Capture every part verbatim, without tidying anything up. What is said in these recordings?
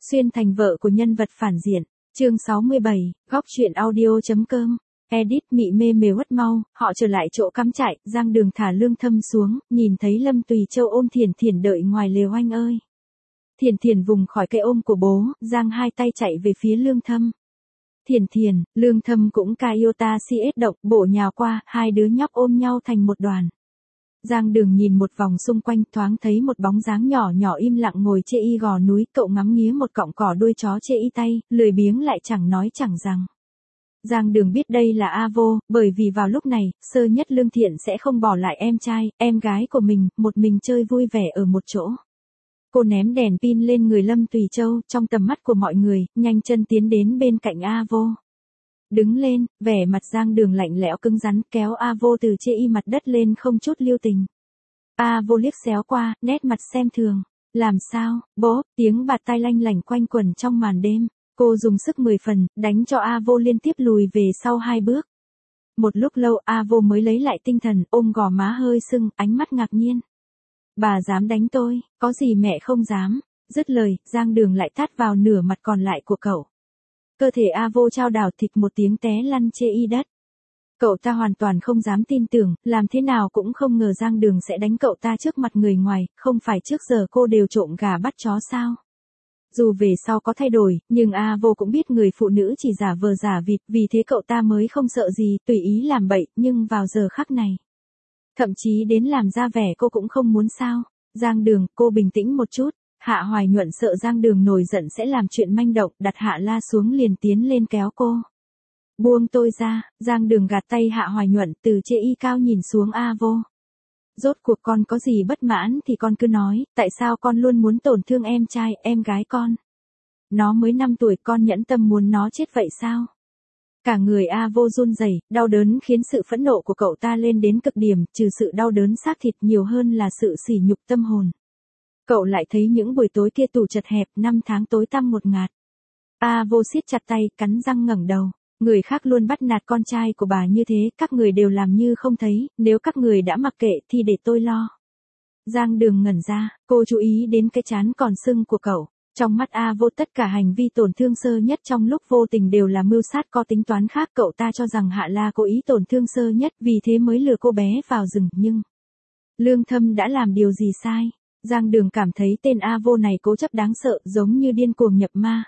Xuyên thành vợ của nhân vật phản diện. Chương sáu mươi bảy, góc truyện audio.com. Edit mị mê mề uất mau, họ trở lại chỗ cắm trại, Giang Đường thả Lương Thâm xuống, nhìn thấy Lâm Tùy Châu ôm Thiển Thiển đợi ngoài lều anh ơi. Thiển Thiển vùng khỏi cái ôm của bố, giang hai tay chạy về phía Lương Thâm. Thiển Thiển, Lương Thâm cũng ca yêu ta si ết động, bổ nhào qua, hai đứa nhóc ôm nhau thành một đoàn. Giang Đường nhìn một vòng xung quanh, thoáng thấy một bóng dáng nhỏ nhỏ im lặng ngồi chê y gò núi, cậu ngắm nghía một cọng cỏ đuôi chó chê y tay, lười biếng lại chẳng nói chẳng rằng. Giang Đường biết đây là A Vô, bởi vì vào lúc này, sơ nhất Lương Thiện sẽ không bỏ lại em trai, em gái của mình, một mình chơi vui vẻ ở một chỗ. Cô ném đèn pin lên người Lâm Tùy Châu, trong tầm mắt của mọi người, nhanh chân tiến đến bên cạnh A Vô. Đứng lên, vẻ mặt Giang Đường lạnh lẽo cứng rắn, kéo A Vô từ chê y mặt đất lên không chút lưu tình. A Vô liếc xéo qua, nét mặt xem thường. Làm sao, bố, tiếng bạt tai lanh lảnh quanh quẩn trong màn đêm. Cô dùng sức mười phần, đánh cho A Vô liên tiếp lùi về sau hai bước. Một lúc lâu A Vô mới lấy lại tinh thần, ôm gò má hơi sưng, ánh mắt ngạc nhiên. Bà dám đánh tôi, có gì mẹ không dám. Dứt lời, Giang Đường lại tát vào nửa mặt còn lại của cậu. Cơ thể A Vô chao đảo thịt một tiếng té lăn chê y đất. Cậu ta hoàn toàn không dám tin tưởng, làm thế nào cũng không ngờ Giang Đường sẽ đánh cậu ta trước mặt người ngoài, không phải trước giờ cô đều trộm gà bắt chó sao. Dù về sau có thay đổi, nhưng A Vô cũng biết người phụ nữ chỉ giả vờ giả vịt, vì thế cậu ta mới không sợ gì, tùy ý làm bậy, nhưng vào giờ khắc này. Thậm chí đến làm ra vẻ cô cũng không muốn sao. Giang Đường, cô bình tĩnh một chút. Hạ Hoài Nhuận sợ Giang Đường nổi giận sẽ làm chuyện manh động, đặt Hạ La xuống liền tiến lên kéo cô. Buông tôi ra, Giang Đường gạt tay Hạ Hoài Nhuận, từ chê y cao nhìn xuống A Vô. Rốt cuộc con có gì bất mãn thì con cứ nói, tại sao con luôn muốn tổn thương em trai, em gái con? Nó mới năm tuổi, con nhẫn tâm muốn nó chết vậy sao? Cả người A Vô run rẩy, đau đớn khiến sự phẫn nộ của cậu ta lên đến cực điểm, trừ sự đau đớn xác thịt nhiều hơn là sự sỉ nhục tâm hồn. Cậu lại thấy những buổi tối kia tủ chật hẹp, năm tháng tối tăm một ngạt. A Vô siết chặt tay, cắn răng ngẩng đầu. Người khác luôn bắt nạt con trai của bà như thế, các người đều làm như không thấy, nếu các người đã mặc kệ thì để tôi lo. Giang Đường ngẩn ra, cô chú ý đến cái trán còn sưng của cậu. Trong mắt A Vô tất cả hành vi tổn thương sơ nhất trong lúc vô tình đều là mưu sát có tính toán khác. Cậu ta cho rằng Hạ La cố ý tổn thương sơ nhất, vì thế mới lừa cô bé vào rừng, nhưng Lương Thâm đã làm điều gì sai? Giang Đường cảm thấy tên A Vô này cố chấp đáng sợ, giống như điên cuồng nhập ma.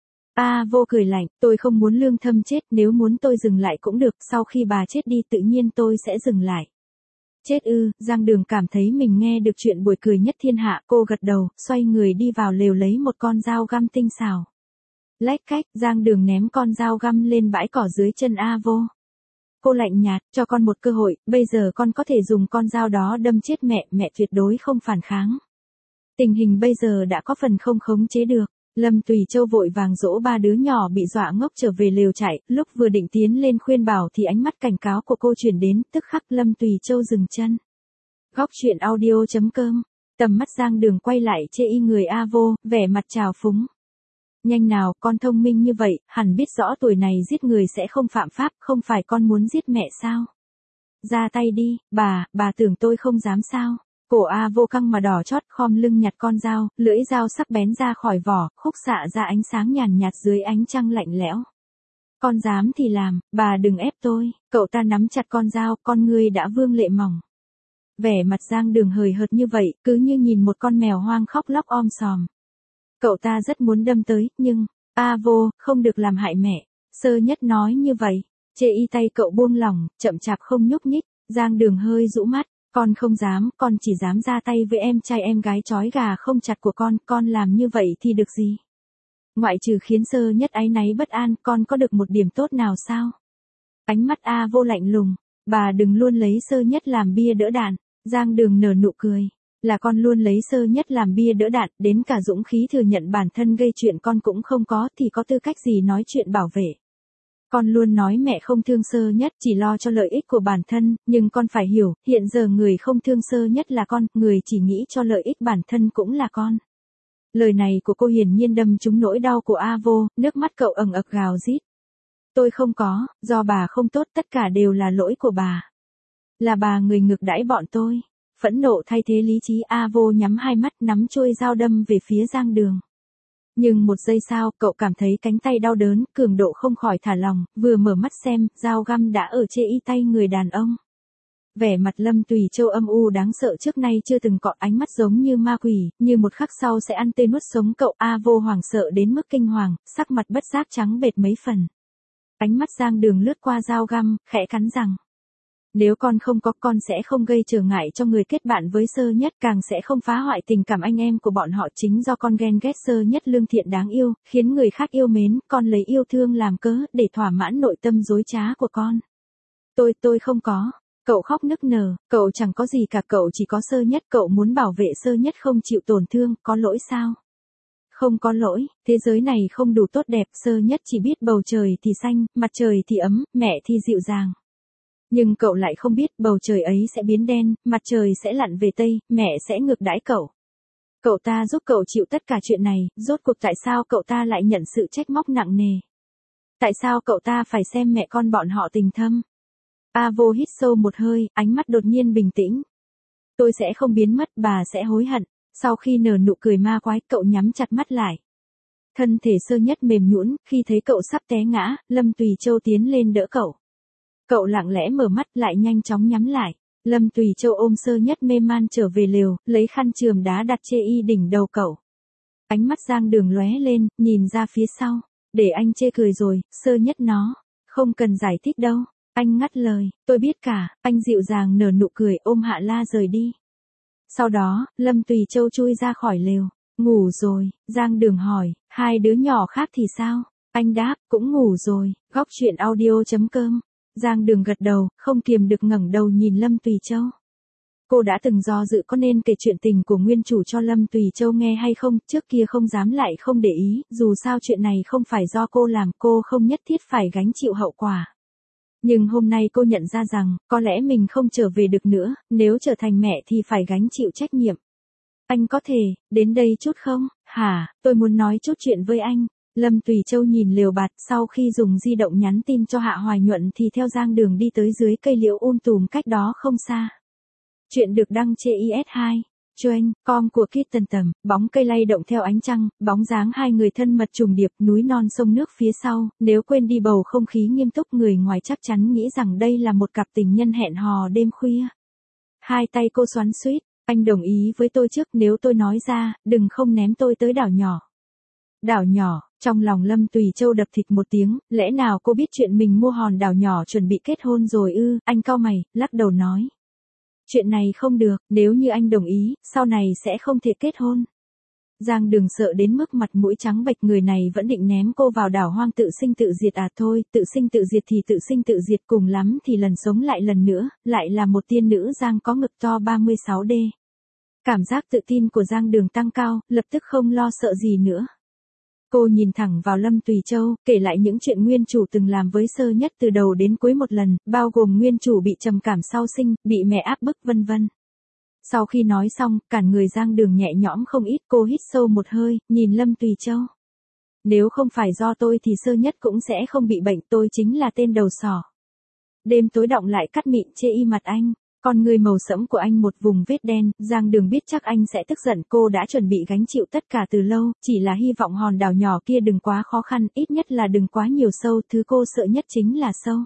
A Vô cười lạnh, tôi không muốn Lương Thâm chết, nếu muốn tôi dừng lại cũng được, sau khi bà chết đi tự nhiên tôi sẽ dừng lại. Chết ư? Giang Đường cảm thấy mình nghe được chuyện buổi cười nhất thiên hạ, cô gật đầu, xoay người đi vào lều lấy một con dao găm tinh xảo. Lách cách, Giang Đường ném con dao găm lên bãi cỏ dưới chân A Vô. Cô lạnh nhạt, cho con một cơ hội, bây giờ con có thể dùng con dao đó đâm chết mẹ, mẹ tuyệt đối không phản kháng. Tình hình bây giờ đã có phần không khống chế được. Lâm Tùy Châu vội vàng dỗ ba đứa nhỏ bị dọa ngốc trở về lều trại, lúc vừa định tiến lên khuyên bảo thì ánh mắt cảnh cáo của cô chuyển đến, tức khắc Lâm Tùy Châu dừng chân. Góc truyện audio.com. Tầm mắt Giang Đường quay lại chê y người A Vô, vẻ mặt trào phúng. Nhanh nào, con thông minh như vậy, hẳn biết rõ tuổi này giết người sẽ không phạm pháp, không phải con muốn giết mẹ sao? Ra tay đi, bà, bà tưởng tôi không dám sao? Cổ A Vô căng mà đỏ chót, khom lưng nhặt con dao, lưỡi dao sắc bén ra khỏi vỏ, khúc xạ ra ánh sáng nhàn nhạt dưới ánh trăng lạnh lẽo. Con dám thì làm, bà đừng ép tôi. Cậu ta nắm chặt con dao, con ngươi đã vương lệ mỏng. Vẻ mặt Giang Đường hời hợt như vậy, cứ như nhìn một con mèo hoang khóc lóc om sòm. Cậu ta rất muốn đâm tới, nhưng, A Vô, không được làm hại mẹ. Sơ nhất nói như vậy, chê y tay cậu buông lỏng, chậm chạp không nhúc nhích. Giang Đường hơi rũ mắt. Con không dám, con chỉ dám ra tay với em trai em gái trói gà không chặt của con, con làm như vậy thì được gì? Ngoại trừ khiến sơ nhất áy náy bất an, con có được một điểm tốt nào sao? Ánh mắt A Vô lạnh lùng, bà đừng luôn lấy sơ nhất làm bia đỡ đạn. Giang Đường nở nụ cười, là con luôn lấy sơ nhất làm bia đỡ đạn, đến cả dũng khí thừa nhận bản thân gây chuyện con cũng không có thì có tư cách gì nói chuyện bảo vệ. Con luôn nói mẹ không thương sơ nhất, chỉ lo cho lợi ích của bản thân, nhưng con phải hiểu, hiện giờ người không thương sơ nhất là con, người chỉ nghĩ cho lợi ích bản thân cũng là con. Lời này của cô hiển nhiên đâm trúng nỗi đau của A Vô, nước mắt cậu ẩn ực gào rít. Tôi không có, do bà không tốt, tất cả đều là lỗi của bà. Là bà người ngược đãi bọn tôi. Phẫn nộ thay thế lý trí, A Vô nhắm hai mắt, nắm chuôi dao đâm về phía Giang Đường. Nhưng một giây sau, cậu cảm thấy cánh tay đau đớn, cường độ không khỏi thả lỏng, vừa mở mắt xem, dao găm đã ở trên y tay người đàn ông. Vẻ mặt Lâm Tùy Châu âm u đáng sợ trước nay chưa từng có, ánh mắt giống như ma quỷ, như một khắc sau sẽ ăn tươi nuốt sống cậu. A Vô hoảng sợ đến mức kinh hoàng, sắc mặt bất giác trắng bệch mấy phần. Ánh mắt Giang Đường lướt qua dao găm, khẽ cắn rằng. Nếu con không có, con sẽ không gây trở ngại cho người kết bạn với Sơ Nhất, càng sẽ không phá hoại tình cảm anh em của bọn họ. Chính do con ghen ghét Sơ Nhất lương thiện đáng yêu, khiến người khác yêu mến, con lấy yêu thương làm cớ để thỏa mãn nội tâm dối trá của con. Tôi, tôi không có. Cậu khóc nức nở, cậu chẳng có gì cả, cậu chỉ có Sơ Nhất, cậu muốn bảo vệ Sơ Nhất không chịu tổn thương, có lỗi sao? Không có lỗi, thế giới này không đủ tốt đẹp, Sơ Nhất chỉ biết bầu trời thì xanh, mặt trời thì ấm, mẹ thì dịu dàng. Nhưng cậu lại không biết bầu trời ấy sẽ biến đen, mặt trời sẽ lặn về tây, mẹ sẽ ngược đãi cậu. Cậu ta giúp cậu chịu tất cả chuyện này, rốt cuộc tại sao cậu ta lại nhận sự trách móc nặng nề? Tại sao cậu ta phải xem mẹ con bọn họ tình thâm? A Vô hít sâu một hơi, ánh mắt đột nhiên bình tĩnh. Tôi sẽ không biến mất, bà sẽ hối hận. Sau khi nở nụ cười ma quái, cậu nhắm chặt mắt lại. Thân thể Sơ Nhất mềm nhũn, khi thấy cậu sắp té ngã, Lâm Tùy Châu tiến lên đỡ cậu. Cậu lặng lẽ mở mắt lại nhanh chóng nhắm lại. Lâm Tùy Châu ôm Sơ Nhất mê man trở về lều, lấy khăn chườm đá đặt chê y đỉnh đầu cậu. Ánh mắt Giang Đường lóe lên, nhìn ra phía sau. Để anh chê cười rồi, Sơ Nhất nó. Không cần giải thích đâu. Anh ngắt lời, tôi biết cả. Anh dịu dàng nở nụ cười, ôm Hạ La rời đi. Sau đó, Lâm Tùy Châu chui ra khỏi lều. Ngủ rồi, Giang Đường hỏi, hai đứa nhỏ khác thì sao? Anh đáp, cũng ngủ rồi. Góc truyện audio chấm com. Giang Đường gật đầu, không kiềm được ngẩng đầu nhìn Lâm Tùy Châu. Cô đã từng do dự có nên kể chuyện tình của nguyên chủ cho Lâm Tùy Châu nghe hay không, trước kia không dám lại không để ý, dù sao chuyện này không phải do cô làm, cô không nhất thiết phải gánh chịu hậu quả. Nhưng hôm nay cô nhận ra rằng, có lẽ mình không trở về được nữa, nếu trở thành mẹ thì phải gánh chịu trách nhiệm. Anh có thể, đến đây chút không? Hả, tôi muốn nói chút chuyện với anh. Lâm Tùy Châu nhìn lều bạt, sau khi dùng di động nhắn tin cho Hạ Hoài Nhuận thì theo Giang Đường đi tới dưới cây liễu um tùm cách đó không xa. Chuyện được đăng trên i ét hai. Choeng, com của Kitten Tầm, bóng cây lay động theo ánh trăng, bóng dáng hai người thân mật trùng điệp, núi non sông nước phía sau, nếu quên đi bầu không khí nghiêm túc người ngoài chắc chắn nghĩ rằng đây là một cặp tình nhân hẹn hò đêm khuya. Hai tay cô xoắn xuýt, anh đồng ý với tôi trước, nếu tôi nói ra, đừng không ném tôi tới đảo nhỏ. Đảo nhỏ, trong lòng Lâm Tùy Châu đập thịt một tiếng, lẽ nào cô biết chuyện mình mua hòn đảo nhỏ chuẩn bị kết hôn rồi ư? Anh cau mày, lắc đầu nói. Chuyện này không được, nếu như anh đồng ý, sau này sẽ không thể kết hôn. Giang Đường sợ đến mức mặt mũi trắng bệch, người này vẫn định ném cô vào đảo hoang tự sinh tự diệt à? Thôi, tự sinh tự diệt thì tự sinh tự diệt, cùng lắm thì lần sống lại lần nữa, lại là một tiên nữ Giang có ngực to ba mươi sáu D. Cảm giác tự tin của Giang Đường tăng cao, lập tức không lo sợ gì nữa. Cô nhìn thẳng vào Lâm Tùy Châu, kể lại những chuyện nguyên chủ từng làm với Sơ Nhất từ đầu đến cuối một lần, bao gồm nguyên chủ bị trầm cảm sau sinh, bị mẹ áp bức vân vân. Sau khi nói xong, cả người Giang Đường nhẹ nhõm không ít, cô hít sâu một hơi, nhìn Lâm Tùy Châu. Nếu không phải do tôi thì Sơ Nhất cũng sẽ không bị bệnh, tôi chính là tên đầu sỏ. Đêm tối đọng lại cắt mịn chê y mặt anh. Con người màu sẫm của anh một vùng vết đen, Giang Đường biết chắc anh sẽ tức giận, cô đã chuẩn bị gánh chịu tất cả từ lâu, chỉ là hy vọng hòn đảo nhỏ kia đừng quá khó khăn, ít nhất là đừng quá nhiều sâu, thứ cô sợ nhất chính là sâu.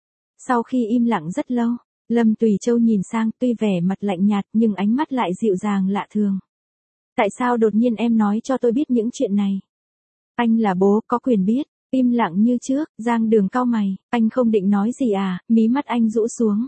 Sau khi im lặng rất lâu, Lâm Tùy Châu nhìn sang, tuy vẻ mặt lạnh nhạt nhưng ánh mắt lại dịu dàng lạ thường. Tại sao đột nhiên em nói cho tôi biết những chuyện này? Anh là bố, có quyền biết. Im lặng như trước, Giang Đường cau mày, anh không định nói gì à? Mí mắt anh rũ xuống.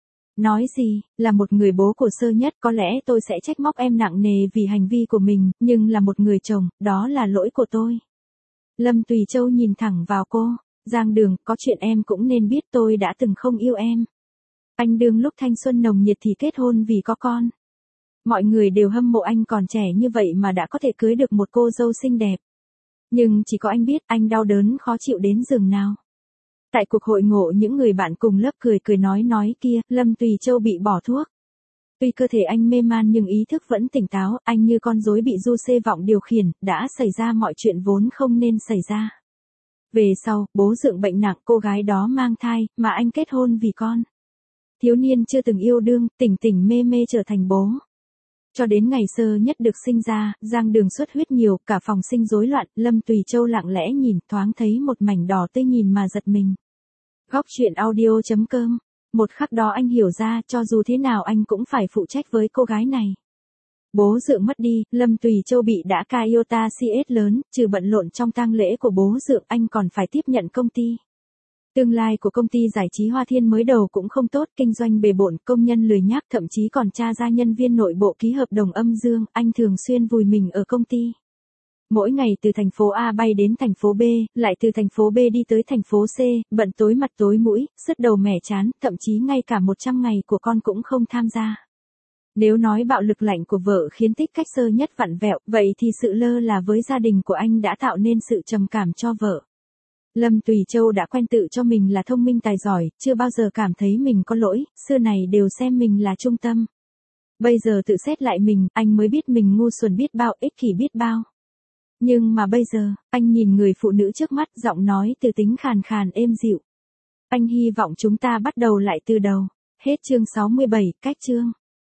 Nói gì, là một người bố của Sơ Nhất, có lẽ tôi sẽ trách móc em nặng nề vì hành vi của mình, nhưng là một người chồng, đó là lỗi của tôi. Lâm Tùy Châu nhìn thẳng vào cô, Giang Đường, có chuyện em cũng nên biết, tôi đã từng không yêu em. Anh đương lúc thanh xuân nồng nhiệt thì kết hôn vì có con. Mọi người đều hâm mộ anh còn trẻ như vậy mà đã có thể cưới được một cô dâu xinh đẹp. Nhưng chỉ có anh biết anh đau đớn khó chịu đến giường nào. Tại cuộc hội ngộ những người bạn cùng lớp cười cười nói nói kia, Lâm Tùy Châu bị bỏ thuốc. Tuy cơ thể anh mê man nhưng ý thức vẫn tỉnh táo, anh như con rối bị du xê vọng điều khiển, đã xảy ra mọi chuyện vốn không nên xảy ra. Về sau, bố dượng bệnh nặng, cô gái đó mang thai, mà anh kết hôn vì con. Thiếu niên chưa từng yêu đương, tỉnh tỉnh mê mê trở thành bố. Cho đến ngày Sơ Nhất được sinh ra, Giang Đường xuất huyết nhiều, cả phòng sinh rối loạn, Lâm Tùy Châu lặng lẽ nhìn, thoáng thấy một mảnh đỏ tươi nhìn mà giật mình. Góc truyện audio chấm com. Một khắc đó anh hiểu ra, cho dù thế nào anh cũng phải phụ trách với cô gái này. Bố Dượng mất đi, Lâm Tùy Châu bị đã ca iota xê ét lớn, trừ bận rộn trong tang lễ của bố Dượng anh còn phải tiếp nhận công ty. Tương lai của công ty giải trí Hoa Thiên mới đầu cũng không tốt, kinh doanh bề bộn, công nhân lười nhác, thậm chí còn tra ra nhân viên nội bộ ký hợp đồng âm dương, anh thường xuyên vùi mình ở công ty. Mỗi ngày từ thành phố A bay đến thành phố B, lại từ thành phố B đi tới thành phố C, bận tối mặt tối mũi, sứt đầu mẻ chán, thậm chí ngay cả một trăm ngày của con cũng không tham gia. Nếu nói bạo lực lạnh của vợ khiến Tích Cách Sơ Nhất vặn vẹo, vậy thì sự lơ là với gia đình của anh đã tạo nên sự trầm cảm cho vợ. Lâm Tùy Châu đã quen tự cho mình là thông minh tài giỏi, chưa bao giờ cảm thấy mình có lỗi, xưa này đều xem mình là trung tâm. Bây giờ tự xét lại mình, anh mới biết mình ngu xuẩn biết bao, ích kỷ biết bao. Nhưng mà bây giờ, anh nhìn người phụ nữ trước mắt, giọng nói từ tính khàn khàn êm dịu. Anh hy vọng chúng ta bắt đầu lại từ đầu. Hết chương sáu mươi bảy, cách chương.